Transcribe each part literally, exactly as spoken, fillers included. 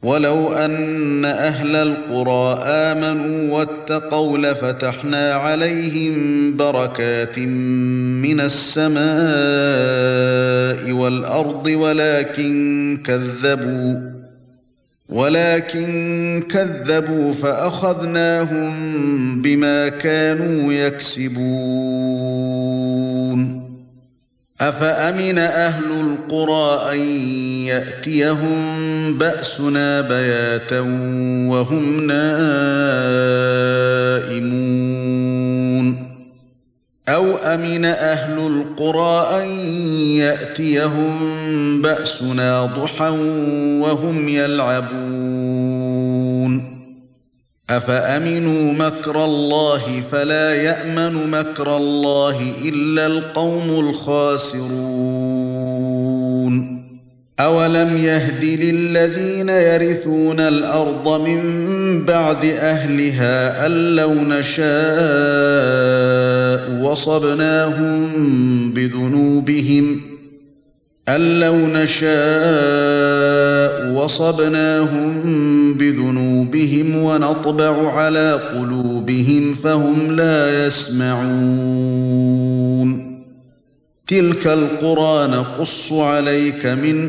ولو أن أهل القرى آمنوا واتقوا لفتحنا عليهم بركات من السماء والأرض ولكن كذبوا ولكن كذبوا فأخذناهم بما كانوا يكسبون أفأمن أهل القرى أن يأتيهم بأسنا بياتا وهم نائمون أو أمن أهل القرى أن يأتيهم بأسنا ضحى وهم يلعبون أفأمنوا مكر الله فلا يأمن مكر الله إلا القوم الخاسرون أولم يهد للذين يرثون الأرض من بعد أهلها أن لو نشاء وصبناهم بذنوبهم أن لو نشاء وصبناهم بذنوبهم ونطبع على قلوبهم فهم لا يسمعون تلك القرى نقص عليك من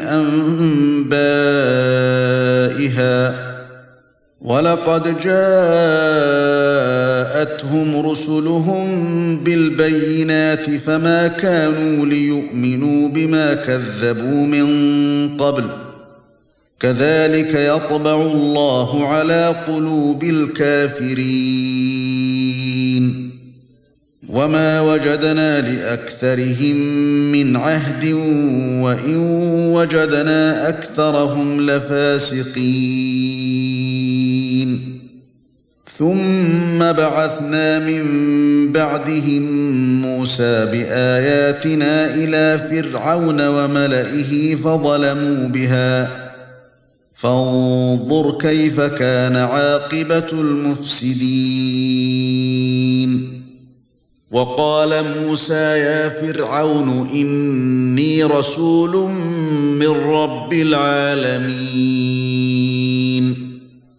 أنبائها ولقد جاءتهم رسلهم بالبينات فما كانوا ليؤمنوا بما كذبوا من قبل كذلك يطبع الله على قلوب الكافرين وما وجدنا لأكثرهم من عهد وإن وجدنا أكثرهم لفاسقين ثم بعثنا من بعدهم موسى بآياتنا إلى فرعون وملئه فظلموا بها فانظر كيف كان عاقبة المفسدين وقال موسى يا فرعون إني رسول من رب العالمين